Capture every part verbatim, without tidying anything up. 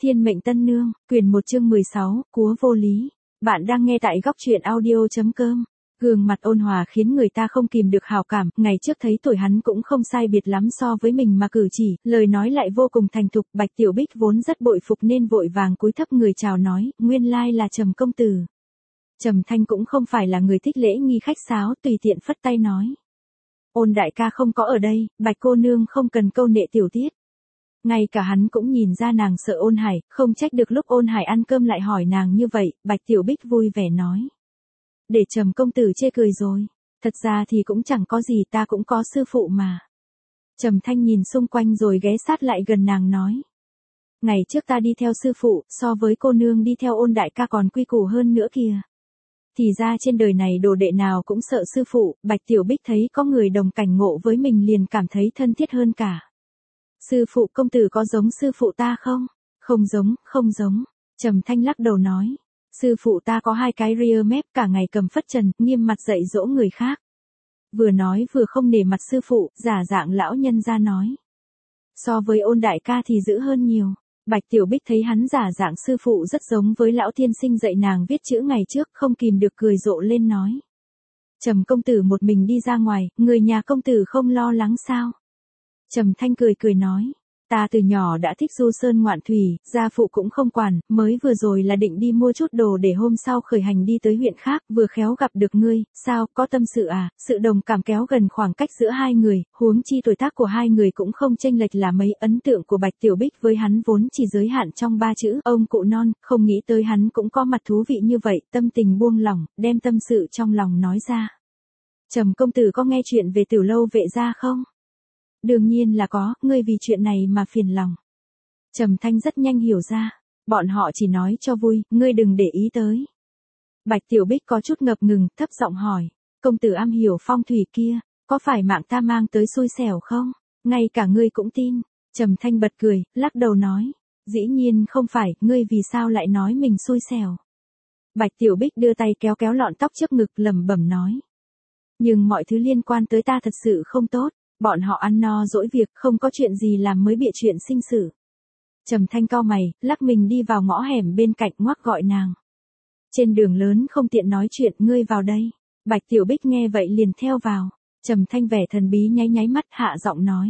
Thiên mệnh tân nương, quyển một chương mười sáu, cúa vô lý. Bạn đang nghe tại góc truyện audio.com. Gương mặt ôn hòa khiến người ta không kìm được hào cảm, ngày trước thấy tuổi hắn cũng không sai biệt lắm so với mình mà cử chỉ, lời nói lại vô cùng thành thục. Bạch Tiểu Bích vốn rất bội phục nên vội vàng cúi thấp người chào nói, nguyên lai là Trầm công tử. Trầm Thanh cũng không phải là người thích lễ nghi khách sáo, tùy tiện phất tay nói. Ôn đại ca không có ở đây, Bạch cô nương không cần câu nệ tiểu tiết. Ngay cả hắn cũng nhìn ra nàng sợ Ôn Hải, không trách được lúc Ôn Hải ăn cơm lại hỏi nàng như vậy. Bạch Tiểu Bích vui vẻ nói. Để Trầm công tử chê cười rồi, thật ra thì cũng chẳng có gì, ta cũng có sư phụ mà. Trầm Thanh nhìn xung quanh rồi ghé sát lại gần nàng nói. Ngày trước ta đi theo sư phụ, so với cô nương đi theo Ôn đại ca còn quy củ hơn nữa kìa. Thì ra trên đời này đồ đệ nào cũng sợ sư phụ. Bạch Tiểu Bích thấy có người đồng cảnh ngộ với mình liền cảm thấy thân thiết hơn cả. Sư phụ công tử có giống sư phụ ta không? Không giống, không giống. Trầm Thanh lắc đầu nói. Sư phụ ta có hai cái ria mép, cả ngày cầm phất trần, nghiêm mặt dạy dỗ người khác. Vừa nói vừa không nể mặt sư phụ, giả dạng lão nhân ra nói. So với Ôn đại ca thì dữ hơn nhiều. Bạch Tiểu Bích thấy hắn giả dạng sư phụ rất giống với lão tiên sinh dạy nàng viết chữ ngày trước, không kìm được cười rộ lên nói. Trầm công tử một mình đi ra ngoài, người nhà công tử không lo lắng sao? Trầm Thanh cười cười nói, ta từ nhỏ đã thích du sơn ngoạn thủy, gia phụ cũng không quản, mới vừa rồi là định đi mua chút đồ để hôm sau khởi hành đi tới huyện khác, vừa khéo gặp được ngươi, sao, có tâm sự à? Sự đồng cảm kéo gần khoảng cách giữa hai người, huống chi tuổi tác của hai người cũng không chênh lệch là mấy. Ấn tượng của Bạch Tiểu Bích với hắn vốn chỉ giới hạn trong ba chữ, ông cụ non, không nghĩ tới hắn cũng có mặt thú vị như vậy, tâm tình buông lỏng, đem tâm sự trong lòng nói ra. Trầm công tử có nghe chuyện về Tiểu lâu Vệ gia không? Đương nhiên là có, ngươi vì chuyện này mà phiền lòng. Trầm Thanh rất nhanh hiểu ra, bọn họ chỉ nói cho vui, ngươi đừng để ý tới. Bạch Tiểu Bích có chút ngập ngừng, thấp giọng hỏi, công tử am hiểu phong thủy kia, có phải mạng ta mang tới xui xẻo không? Ngay cả ngươi cũng tin. Trầm Thanh bật cười, lắc đầu nói, dĩ nhiên không phải, ngươi vì sao lại nói mình xui xẻo? Bạch Tiểu Bích đưa tay kéo kéo lọn tóc trước ngực, lẩm bẩm nói. Nhưng mọi thứ liên quan tới ta thật sự không tốt. Bọn họ ăn no dỗi việc, không có chuyện gì làm mới bịa chuyện sinh sự. Trầm Thanh cau mày, lắc mình đi vào ngõ hẻm bên cạnh, ngoắc gọi nàng. Trên đường lớn không tiện nói chuyện, ngươi vào đây. Bạch Tiểu Bích nghe vậy liền theo vào. Trầm Thanh vẻ thần bí nháy nháy mắt, hạ giọng nói.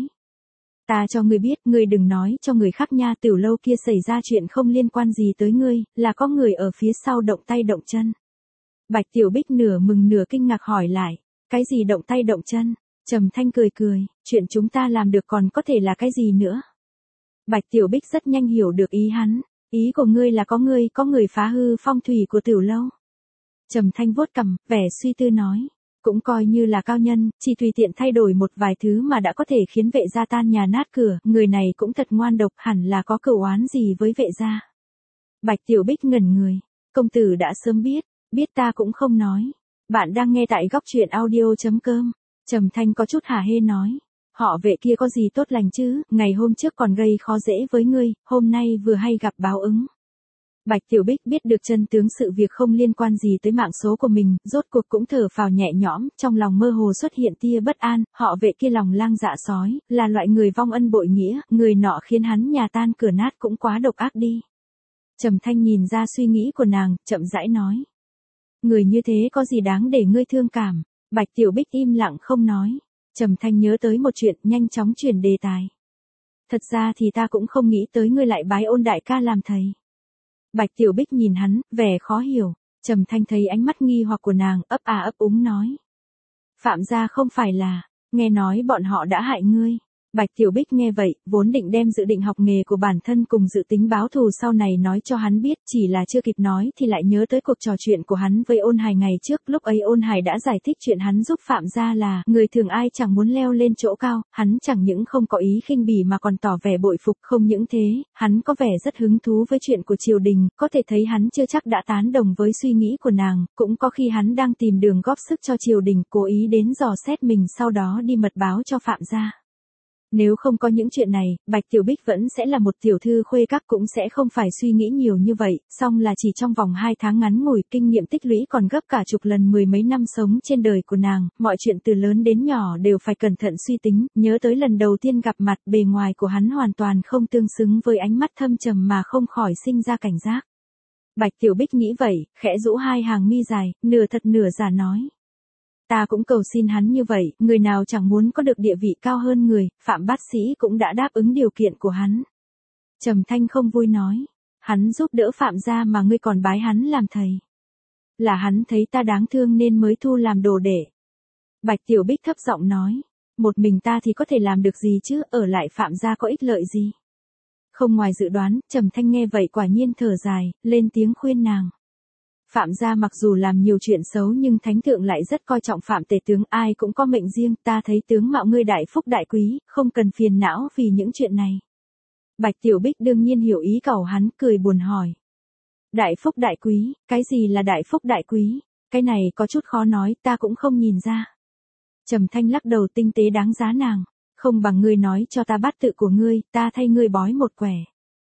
Ta cho ngươi biết, ngươi đừng nói cho người khác nha, Tiểu lâu kia xảy ra chuyện không liên quan gì tới ngươi, là có người ở phía sau động tay động chân. Bạch Tiểu Bích nửa mừng nửa kinh ngạc hỏi lại, cái gì động tay động chân? Trầm Thanh cười cười, chuyện chúng ta làm được còn có thể là cái gì nữa? Bạch Tiểu Bích rất nhanh hiểu được ý hắn, ý của ngươi là có ngươi, có người phá hư phong thủy của Tiểu lâu. Trầm Thanh vuốt cằm, vẻ suy tư nói, cũng coi như là cao nhân, chỉ tùy tiện thay đổi một vài thứ mà đã có thể khiến Vệ gia tan nhà nát cửa, người này cũng thật ngoan độc, hẳn là có cửu oán gì với Vệ gia. Bạch Tiểu Bích ngẩn người, công tử đã sớm biết, biết ta cũng không nói. Bạn đang nghe tại góc truyện audio.com. Trầm Thanh có chút hả hê nói, họ Vệ kia có gì tốt lành chứ, ngày hôm trước còn gây khó dễ với ngươi, hôm nay vừa hay gặp báo ứng. Bạch Tiểu Bích biết được chân tướng sự việc không liên quan gì tới mạng số của mình, rốt cuộc cũng thở phào nhẹ nhõm, trong lòng mơ hồ xuất hiện tia bất an, họ Vệ kia lòng lang dạ sói, là loại người vong ân bội nghĩa, người nọ khiến hắn nhà tan cửa nát cũng quá độc ác đi. Trầm Thanh nhìn ra suy nghĩ của nàng, chậm rãi nói. Người như thế có gì đáng để ngươi thương cảm? Bạch Tiểu Bích im lặng không nói. Trầm Thanh nhớ tới một chuyện, nhanh chóng chuyển đề tài. Thật ra thì ta cũng không nghĩ tới ngươi lại bái Ôn đại ca làm thầy. Bạch Tiểu Bích nhìn hắn, vẻ khó hiểu. Trầm Thanh thấy ánh mắt nghi hoặc của nàng, ấp à ấp úng nói. Phạm gia không phải là, nghe nói bọn họ đã hại ngươi. Bạch Tiểu Bích nghe vậy, vốn định đem dự định học nghề của bản thân cùng dự tính báo thù sau này nói cho hắn biết, chỉ là chưa kịp nói thì lại nhớ tới cuộc trò chuyện của hắn với Ôn Hải ngày trước, lúc ấy Ôn Hải đã giải thích chuyện hắn giúp Phạm gia là, người thường ai chẳng muốn leo lên chỗ cao, hắn chẳng những không có ý khinh bỉ mà còn tỏ vẻ bội phục, không những thế, hắn có vẻ rất hứng thú với chuyện của triều đình, có thể thấy hắn chưa chắc đã tán đồng với suy nghĩ của nàng, cũng có khi hắn đang tìm đường góp sức cho triều đình, cố ý đến dò xét mình sau đó đi mật báo cho Phạm gia. Nếu không có những chuyện này, Bạch Tiểu Bích vẫn sẽ là một tiểu thư khuê các, cũng sẽ không phải suy nghĩ nhiều như vậy, song là chỉ trong vòng hai tháng ngắn ngủi, kinh nghiệm tích lũy còn gấp cả chục lần mười mấy năm sống trên đời của nàng, mọi chuyện từ lớn đến nhỏ đều phải cẩn thận suy tính, nhớ tới lần đầu tiên gặp mặt, bề ngoài của hắn hoàn toàn không tương xứng với ánh mắt thâm trầm mà không khỏi sinh ra cảnh giác. Bạch Tiểu Bích nghĩ vậy, khẽ rũ hai hàng mi dài, nửa thật nửa giả nói. Ta cũng cầu xin hắn như vậy, người nào chẳng muốn có được địa vị cao hơn người, Phạm bác sĩ cũng đã đáp ứng điều kiện của hắn. Trầm Thanh không vui nói, hắn giúp đỡ Phạm gia mà ngươi còn bái hắn làm thầy. Là hắn thấy ta đáng thương nên mới thu làm đồ đệ. Bạch Tiểu Bích thấp giọng nói, một mình ta thì có thể làm được gì chứ, ở lại Phạm gia có ích lợi gì. Không ngoài dự đoán, Trầm Thanh nghe vậy quả nhiên thở dài, lên tiếng khuyên nàng. Phạm gia mặc dù làm nhiều chuyện xấu nhưng thánh thượng lại rất coi trọng Phạm tể tướng, ai cũng có mệnh riêng, ta thấy tướng mạo ngươi đại phúc đại quý, không cần phiền não vì những chuyện này. Bạch Tiểu Bích đương nhiên hiểu ý cẩu hắn, cười buồn hỏi. Đại phúc đại quý, cái gì là đại phúc đại quý? Cái này có chút khó nói, ta cũng không nhìn ra. Trầm Thanh lắc đầu, tinh tế đáng giá nàng. Không bằng ngươi nói cho ta bát tự của ngươi, ta thay ngươi bói một quẻ.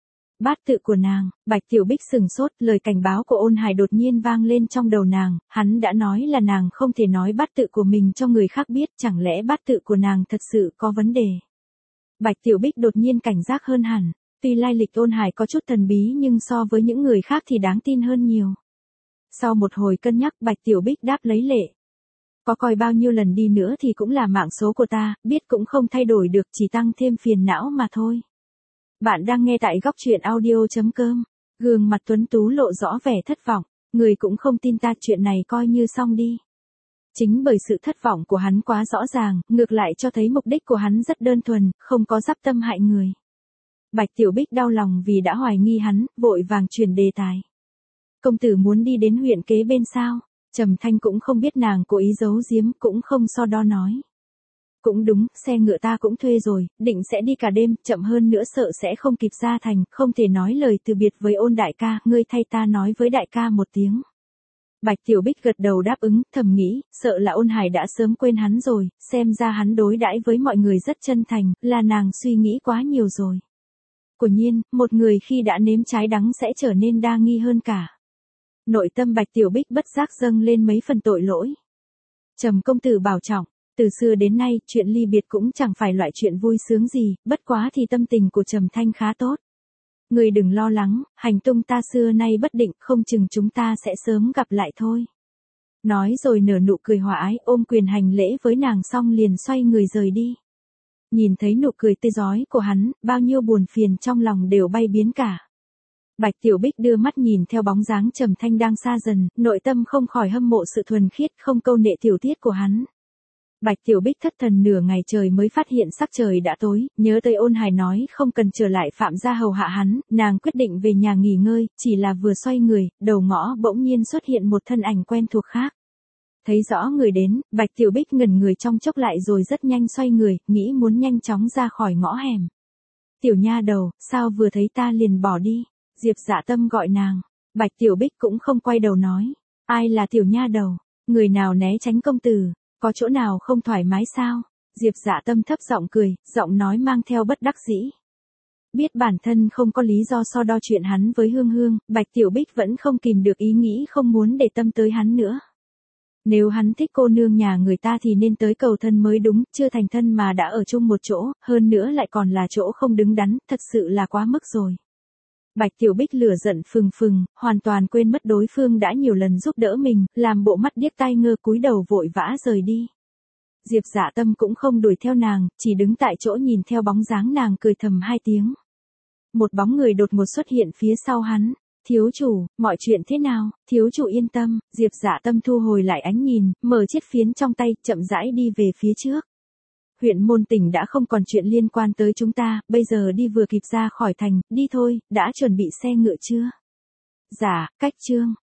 Bát tự của nàng, Bạch Tiểu Bích sừng sốt, lời cảnh báo của Ôn Hải đột nhiên vang lên trong đầu nàng, hắn đã nói là nàng không thể nói bát tự của mình cho người khác biết, chẳng lẽ bát tự của nàng thật sự có vấn đề. Bạch Tiểu Bích đột nhiên cảnh giác hơn hẳn, tuy lai lịch Ôn Hải có chút thần bí nhưng so với những người khác thì đáng tin hơn nhiều. Sau một hồi cân nhắc, Bạch Tiểu Bích đáp lấy lệ. Có coi bao nhiêu lần đi nữa thì cũng là mạng số của ta, biết cũng không thay đổi được, chỉ tăng thêm phiền não mà thôi. Bạn đang nghe tại góc truyện audio chấm com. Gương mặt tuấn tú lộ rõ vẻ thất vọng, người cũng không tin ta, chuyện này coi như xong đi. Chính bởi sự thất vọng của hắn quá rõ ràng, ngược lại cho thấy mục đích của hắn rất đơn thuần, không có dắp tâm hại người. Bạch Tiểu Bích đau lòng vì đã hoài nghi hắn, vội vàng chuyển đề tài. Công tử muốn đi đến huyện kế bên sao? Trầm Thanh cũng không biết nàng cố ý giấu giếm, cũng không so đo nói. Cũng đúng, xe ngựa ta cũng thuê rồi, định sẽ đi cả đêm, chậm hơn nữa sợ sẽ không kịp ra thành, không thể nói lời từ biệt với Ôn đại ca, ngươi thay ta nói với đại ca một tiếng. Bạch Tiểu Bích gật đầu đáp ứng, thầm nghĩ, sợ là Ôn Hải đã sớm quên hắn rồi, xem ra hắn đối đãi với mọi người rất chân thành, là nàng suy nghĩ quá nhiều rồi. Quả nhiên, một người khi đã nếm trái đắng sẽ trở nên đa nghi hơn cả. Nội tâm Bạch Tiểu Bích bất giác dâng lên mấy phần tội lỗi. Trầm công tử bảo trọng, từ xưa đến nay, chuyện ly biệt cũng chẳng phải loại chuyện vui sướng gì, bất quá thì tâm tình của Trầm Thanh khá tốt. Người đừng lo lắng, hành tung ta xưa nay bất định, không chừng chúng ta sẽ sớm gặp lại thôi. Nói rồi nở nụ cười hòa ái, ôm quyền hành lễ với nàng xong liền xoay người rời đi. Nhìn thấy nụ cười tươi rói của hắn, bao nhiêu buồn phiền trong lòng đều bay biến cả. Bạch Tiểu Bích đưa mắt nhìn theo bóng dáng Trầm Thanh đang xa dần, nội tâm không khỏi hâm mộ sự thuần khiết không câu nệ tiểu tiết của hắn. Bạch Tiểu Bích thất thần nửa ngày trời mới phát hiện sắc trời đã tối, nhớ tới Ôn Hải nói không cần trở lại Phạm gia hầu hạ hắn, nàng quyết định về nhà nghỉ ngơi, chỉ là vừa xoay người, đầu ngõ bỗng nhiên xuất hiện một thân ảnh quen thuộc khác. Thấy rõ người đến, Bạch Tiểu Bích ngẩn người trong chốc lại rồi rất nhanh xoay người, nghĩ muốn nhanh chóng ra khỏi ngõ hẻm. Tiểu nha đầu, sao vừa thấy ta liền bỏ đi? Diệp Dạ Tâm gọi nàng. Bạch Tiểu Bích cũng không quay đầu nói. Ai là tiểu nha đầu? Người nào né tránh công tử? Có chỗ nào không thoải mái sao? Diệp Dạ Tâm thấp giọng cười, giọng nói mang theo bất đắc dĩ. Biết bản thân không có lý do so đo chuyện hắn với Hương Hương, Bạch Tiểu Bích vẫn không kìm được ý nghĩ không muốn để tâm tới hắn nữa. Nếu hắn thích cô nương nhà người ta thì nên tới cầu thân mới đúng, chưa thành thân mà đã ở chung một chỗ, hơn nữa lại còn là chỗ không đứng đắn, thật sự là quá mức rồi. Bạch Tiểu Bích lửa giận phừng phừng, hoàn toàn quên mất đối phương đã nhiều lần giúp đỡ mình, làm bộ mắt điếc tai ngơ cúi đầu vội vã rời đi. Diệp Dạ Tâm cũng không đuổi theo nàng, chỉ đứng tại chỗ nhìn theo bóng dáng nàng cười thầm hai tiếng. Một bóng người đột ngột xuất hiện phía sau hắn. Thiếu chủ, mọi chuyện thế nào? Thiếu chủ yên tâm. Diệp Dạ Tâm thu hồi lại ánh nhìn, mở chiếc phiến trong tay, chậm rãi đi về phía trước. Huyện Môn Tỉnh đã không còn chuyện liên quan tới chúng ta, bây giờ đi vừa kịp ra khỏi thành, đi thôi, đã chuẩn bị xe ngựa chưa? Dạ, cách chương.